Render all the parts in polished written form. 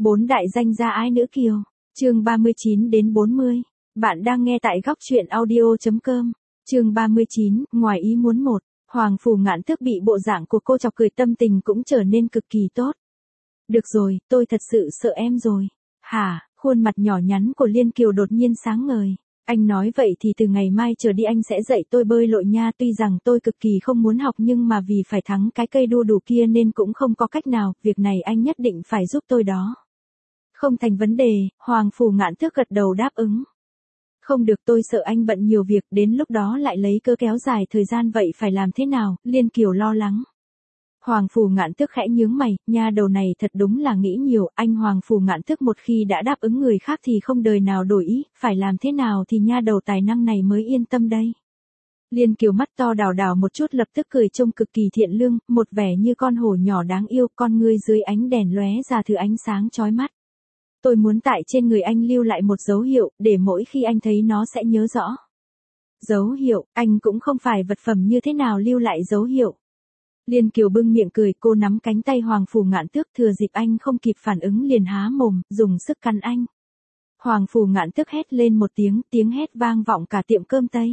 Bốn đại danh gia ái nữ kiều. Chương 39 đến 40. Bạn đang nghe tại góc truyện audio.com. Chương 39, ngoài ý muốn một. Hoàng Phủ Ngạn Tước bị bộ dạng của cô chọc cười, tâm tình cũng trở nên cực kỳ tốt. Được rồi, tôi thật sự sợ em rồi. Hả? Khuôn mặt nhỏ nhắn của Liên Kiều đột nhiên sáng ngời. Anh nói vậy thì từ ngày mai trở đi anh sẽ dạy tôi bơi lội nha. Tuy rằng tôi cực kỳ không muốn học nhưng mà vì phải thắng cái cây đua đủ kia nên cũng không có cách nào. Việc này anh nhất định phải giúp tôi đó. Không thành vấn đề, Hoàng Phủ Ngạn Tước gật đầu đáp ứng. Không được, tôi sợ anh bận nhiều việc, đến lúc đó lại lấy cớ kéo dài thời gian, vậy phải làm thế nào? Liên Kiều lo lắng. Hoàng Phủ Ngạn Tước khẽ nhướng mày, nha đầu này thật đúng là nghĩ nhiều, anh Hoàng Phủ Ngạn Tước một khi đã đáp ứng người khác thì không đời nào đổi ý, phải làm thế nào thì nha đầu tài năng này mới yên tâm đây. Liên Kiều mắt to đào đào một chút, lập tức cười trông cực kỳ thiện lương, một vẻ như con hổ nhỏ đáng yêu, con ngươi dưới ánh đèn lóe ra thứ ánh sáng chói mắt. Tôi muốn tại trên người anh lưu lại một dấu hiệu, để mỗi khi anh thấy nó sẽ nhớ rõ. Dấu hiệu, anh cũng không phải vật phẩm, như thế nào lưu lại dấu hiệu. Liên Kiều bưng miệng cười, cô nắm cánh tay Hoàng Phủ Ngạn Tước, thừa dịp anh không kịp phản ứng liền há mồm, dùng sức cắn anh. Hoàng Phủ Ngạn Tước hét lên một tiếng, tiếng hét vang vọng cả tiệm cơm Tây.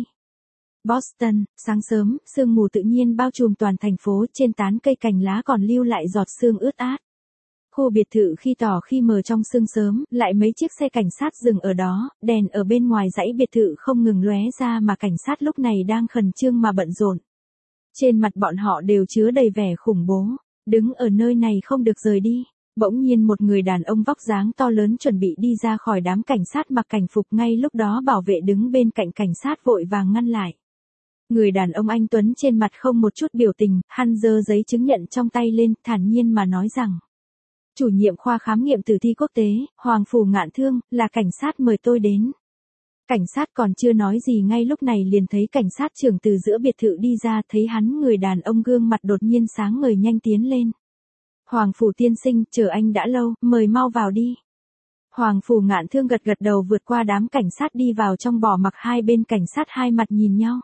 Boston, sáng sớm, sương mù tự nhiên bao trùm toàn thành phố, trên tán cây cành lá còn lưu lại giọt sương ướt át. Khu biệt thự khi tỏ khi mờ trong sương sớm, lại mấy chiếc xe cảnh sát dừng ở đó, đèn ở bên ngoài dãy biệt thự không ngừng lóe ra mà cảnh sát lúc này đang khẩn trương mà bận rộn. Trên mặt bọn họ đều chứa đầy vẻ khủng bố, đứng ở nơi này không được rời đi. Bỗng nhiên một người đàn ông vóc dáng to lớn chuẩn bị đi ra khỏi đám cảnh sát mặc cảnh phục, ngay lúc đó bảo vệ đứng bên cạnh cảnh sát vội vàng ngăn lại. Người đàn ông anh tuấn trên mặt không một chút biểu tình, hắn giơ giấy chứng nhận trong tay lên, thản nhiên mà nói rằng: Chủ nhiệm khoa khám nghiệm tử thi quốc tế, Hoàng Phủ Ngạn Thương, là cảnh sát mời tôi đến. Cảnh sát còn chưa nói gì ngay lúc này liền thấy cảnh sát trưởng từ giữa biệt thự đi ra, thấy hắn người đàn ông gương mặt đột nhiên sáng ngời nhanh tiến lên. Hoàng Phủ tiên sinh, chờ anh đã lâu, mời mau vào đi. Hoàng Phủ Ngạn Thương gật gật đầu vượt qua đám cảnh sát đi vào trong, bỏ mặc hai bên cảnh sát hai mặt nhìn nhau.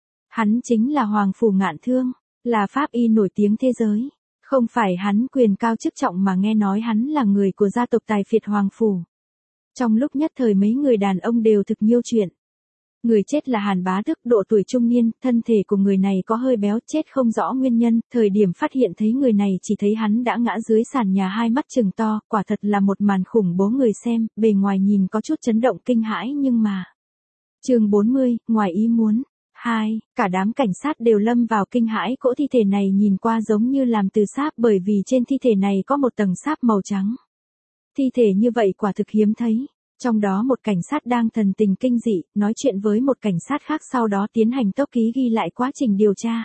Hắn chính là Hoàng Phủ Ngạn Thương, là pháp y nổi tiếng thế giới. Không phải hắn quyền cao chức trọng mà nghe nói hắn là người của gia tộc tài phiệt Hoàng Phủ. Trong lúc nhất thời mấy người đàn ông đều thực nhiêu chuyện. Người chết là Hàn Bá Đức, độ tuổi trung niên, thân thể của người này có hơi béo, chết không rõ nguyên nhân, thời điểm phát hiện thấy người này chỉ thấy hắn đã ngã dưới sàn nhà, hai mắt trừng to, quả thật là một màn khủng bố, người xem, bề ngoài nhìn có chút chấn động kinh hãi nhưng mà. Chương 40, ngoài ý muốn. 2. Cả đám cảnh sát đều lâm vào kinh hãi, cỗ thi thể này nhìn qua giống như làm từ sáp, bởi vì trên thi thể này có một tầng sáp màu trắng. Thi thể như vậy quả thực hiếm thấy. Trong đó một cảnh sát đang thần tình kinh dị, nói chuyện với một cảnh sát khác, sau đó tiến hành tốc ký ghi lại quá trình điều tra.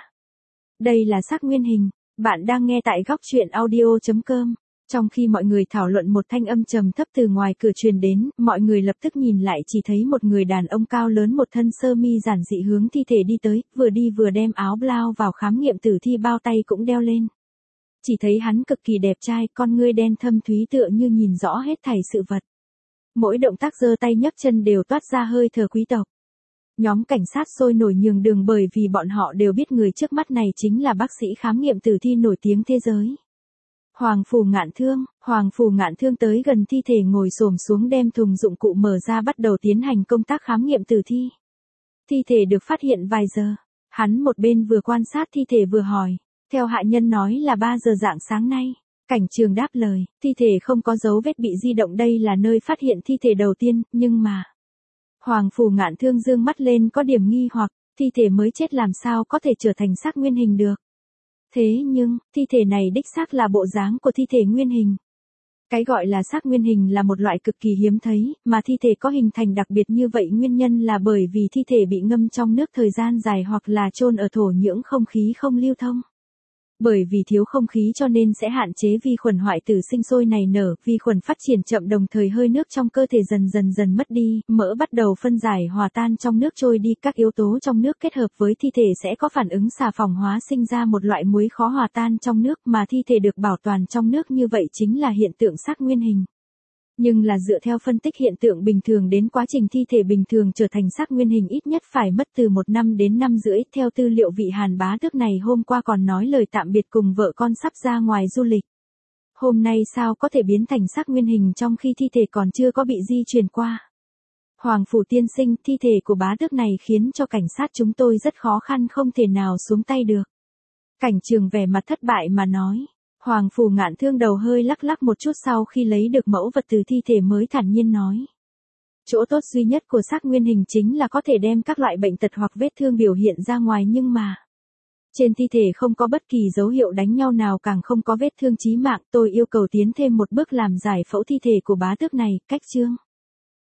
Đây là xác nguyên hình. Bạn đang nghe tại góc truyện audio.com. Trong khi mọi người thảo luận, một thanh âm trầm thấp từ ngoài cửa truyền đến, mọi người lập tức nhìn lại, chỉ thấy một người đàn ông cao lớn, một thân sơ mi giản dị hướng thi thể đi tới, vừa đi vừa đem áo blau vào khám nghiệm tử thi, bao tay cũng đeo lên. Chỉ thấy hắn cực kỳ đẹp trai, con ngươi đen thâm thúy tựa như nhìn rõ hết thảy sự vật. Mỗi động tác giơ tay nhấc chân đều toát ra hơi thở quý tộc. Nhóm cảnh sát sôi nổi nhường đường, bởi vì bọn họ đều biết người trước mắt này chính là bác sĩ khám nghiệm tử thi nổi tiếng thế giới. Hoàng Phủ Ngạn Thương. Hoàng Phủ Ngạn Thương tới gần thi thể, ngồi xổm xuống đem thùng dụng cụ mở ra, bắt đầu tiến hành công tác khám nghiệm tử thi. Thi thể được phát hiện vài giờ. Hắn một bên vừa quan sát thi thể vừa hỏi. Theo hạ nhân nói là 3 giờ rạng sáng nay. Cảnh trường đáp lời, thi thể không có dấu vết bị di động, đây là nơi phát hiện thi thể đầu tiên, nhưng mà. Hoàng Phủ Ngạn Thương dương mắt lên có điểm nghi hoặc, thi thể mới chết làm sao có thể trở thành xác nguyên hình được. Thế nhưng, thi thể này đích xác là bộ dáng của thi thể nguyên hình. Cái gọi là xác nguyên hình là một loại cực kỳ hiếm thấy, mà thi thể có hình thành đặc biệt như vậy nguyên nhân là bởi vì thi thể bị ngâm trong nước thời gian dài hoặc là chôn ở thổ nhưỡng không khí không lưu thông. Bởi vì thiếu không khí cho nên sẽ hạn chế vi khuẩn hoại tử sinh sôi nảy nở, vi khuẩn phát triển chậm, đồng thời hơi nước trong cơ thể dần mất đi, mỡ bắt đầu phân giải hòa tan trong nước trôi đi, các yếu tố trong nước kết hợp với thi thể sẽ có phản ứng xà phòng hóa, sinh ra một loại muối khó hòa tan trong nước, mà thi thể được bảo toàn trong nước như vậy chính là hiện tượng xác nguyên hình. Nhưng là dựa theo phân tích hiện tượng bình thường đến quá trình thi thể bình thường trở thành xác nguyên hình ít nhất phải mất từ 1 năm đến 5 rưỡi. Theo tư liệu, vị Hàn Bá Tước này hôm qua còn nói lời tạm biệt cùng vợ con, sắp ra ngoài du lịch. Hôm nay sao có thể biến thành xác nguyên hình trong khi thi thể còn chưa có bị di chuyển qua? Hoàng phủ tiên sinh, thi thể của bá tước này khiến cho cảnh sát chúng tôi rất khó khăn không thể nào xuống tay được. Cảnh trường vẻ mặt thất bại mà nói. Hoàng phủ Ngạn Thương đầu hơi lắc lắc một chút sau khi lấy được mẫu vật từ thi thể mới thản nhiên nói. Chỗ tốt duy nhất của xác nguyên hình chính là có thể đem các loại bệnh tật hoặc vết thương biểu hiện ra ngoài nhưng mà trên thi thể không có bất kỳ dấu hiệu đánh nhau nào càng không có vết thương chí mạng, tôi yêu cầu tiến thêm một bước làm giải phẫu thi thể của bá tước này, cách chương.